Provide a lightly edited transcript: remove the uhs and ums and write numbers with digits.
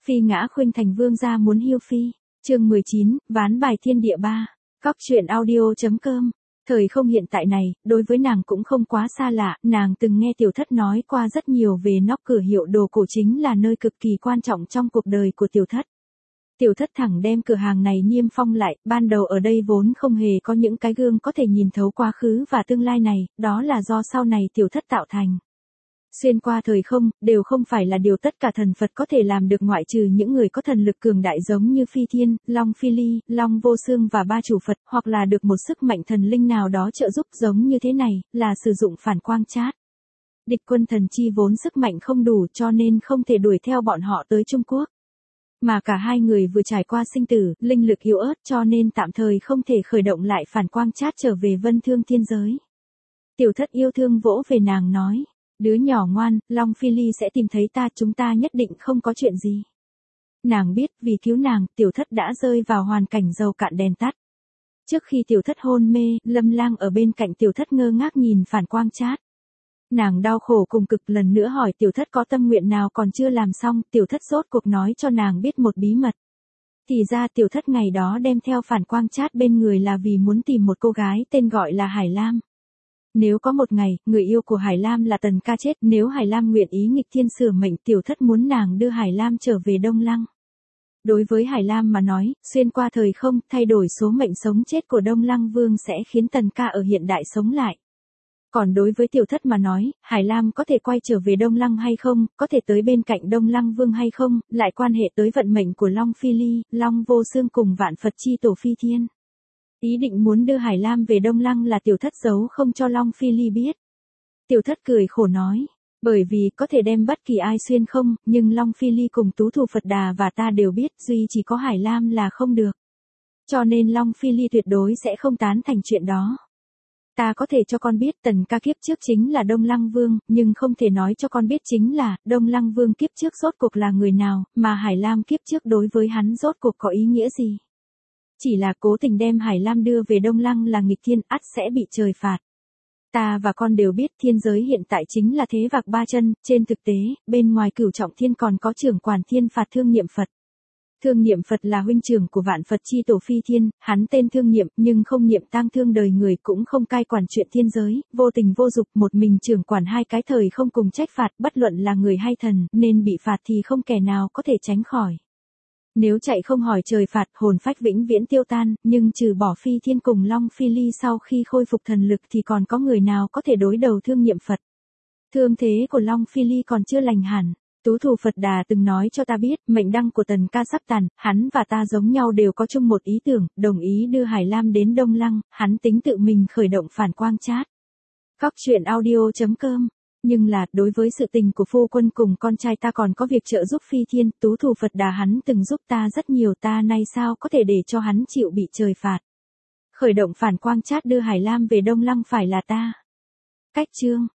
Phi ngã khuynh thành vương gia muốn hiêu phi. Chương 19, ván bài thiên địa 3. Cóc truyện audio.com. Thời không hiện tại này, đối với nàng cũng không quá xa lạ, nàng từng nghe tiểu thất nói qua rất nhiều về nóc cửa hiệu đồ cổ chính là nơi cực kỳ quan trọng trong cuộc đời của tiểu thất. Tiểu thất thẳng đem cửa hàng này niêm phong lại, ban đầu ở đây vốn không hề có những cái gương có thể nhìn thấu quá khứ và tương lai này, đó là do sau này tiểu thất tạo thành. Xuyên qua thời không, đều không phải là điều tất cả thần Phật có thể làm được ngoại trừ những người có thần lực cường đại giống như Phi Thiên, Long Phi Ly, Long Vô Xương và ba chủ Phật, hoặc là được một sức mạnh thần linh nào đó trợ giúp giống như thế này, là sử dụng phản quang chát. Địch quân thần chi vốn sức mạnh không đủ cho nên không thể đuổi theo bọn họ tới Trung Quốc. Mà cả hai người vừa trải qua sinh tử, linh lực yếu ớt cho nên tạm thời không thể khởi động lại phản quang chát trở về vân thương thiên giới. Tiểu thất yêu thương vỗ về nàng nói. Đứa nhỏ ngoan, Long Phi Ly sẽ tìm thấy ta, chúng ta nhất định không có chuyện gì. Nàng biết, vì cứu nàng, tiểu thất đã rơi vào hoàn cảnh dầu cạn đèn tắt. Trước khi tiểu thất hôn mê, Lâm Lang ở bên cạnh tiểu thất ngơ ngác nhìn phản quang chát. Nàng đau khổ cùng cực lần nữa hỏi tiểu thất có tâm nguyện nào còn chưa làm xong, tiểu thất rốt cuộc nói cho nàng biết một bí mật. Thì ra tiểu thất ngày đó đem theo phản quang chát bên người là vì muốn tìm một cô gái tên gọi là Hải Lam. Nếu có một ngày, người yêu của Hải Lam là Tần Ca chết, nếu Hải Lam nguyện ý nghịch thiên sửa mệnh, tiểu thất muốn nàng đưa Hải Lam trở về Đông Lăng. Đối với Hải Lam mà nói, xuyên qua thời không, thay đổi số mệnh sống chết của Đông Lăng Vương sẽ khiến Tần Ca ở hiện đại sống lại. Còn đối với tiểu thất mà nói, Hải Lam có thể quay trở về Đông Lăng hay không, có thể tới bên cạnh Đông Lăng Vương hay không, lại quan hệ tới vận mệnh của Long Phi Ly, Long Vô Xương cùng vạn Phật chi tổ Phi Thiên. Ý định muốn đưa Hải Lam về Đông Lăng là tiểu thất giấu không cho Long Phi Ly biết. Tiểu thất cười khổ nói, bởi vì có thể đem bất kỳ ai xuyên không, nhưng Long Phi Ly cùng Tú Thủ Phật Đà và ta đều biết duy chỉ có Hải Lam là không được. Cho nên Long Phi Ly tuyệt đối sẽ không tán thành chuyện đó. Ta có thể cho con biết Tần Ca kiếp trước chính là Đông Lăng Vương, nhưng không thể nói cho con biết chính là Đông Lăng Vương kiếp trước rốt cuộc là người nào, mà Hải Lam kiếp trước đối với hắn rốt cuộc có ý nghĩa gì. Chỉ là cố tình đem Hải Lam đưa về Đông Lăng là nghịch thiên, ắt sẽ bị trời phạt. Ta và con đều biết thiên giới hiện tại chính là thế vạc ba chân, trên thực tế, bên ngoài Cửu Trọng Thiên còn có trưởng quản thiên phạt Thương Niệm Phật. Thương Niệm Phật là huynh trưởng của vạn Phật chi tổ Phi Thiên, hắn tên Thương Niệm nhưng không niệm tang thương đời người, cũng không cai quản chuyện thiên giới, vô tình vô dục, một mình trưởng quản hai cái thời không cùng trách phạt, bất luận là người hay thần, nên bị phạt thì không kẻ nào có thể tránh khỏi. Nếu chạy không hỏi trời phạt, hồn phách vĩnh viễn tiêu tan, nhưng trừ bỏ Phi Thiên cùng Long Phi Ly sau khi khôi phục thần lực thì còn có người nào có thể đối đầu Thương Niệm Phật. Thương thế của Long Phi Ly còn chưa lành hẳn. Tú Thủ Phật Đà từng nói cho ta biết, mệnh đăng của Tần Ca sắp tàn, hắn và ta giống nhau đều có chung một ý tưởng, đồng ý đưa Hải Lam đến Đông Lăng, hắn tính tự mình khởi động phản quang chát. Cóc truyện audio.com. Nhưng là, đối với sự tình của phu quân cùng con trai ta còn có việc trợ giúp Phi Thiên, Tú Thủ Phật Đà hắn từng giúp ta rất nhiều, ta nay sao có thể để cho hắn chịu bị trời phạt. Khởi động phản quang chát đưa Hải Lam về Đông Lăng phải là ta. Cách chương.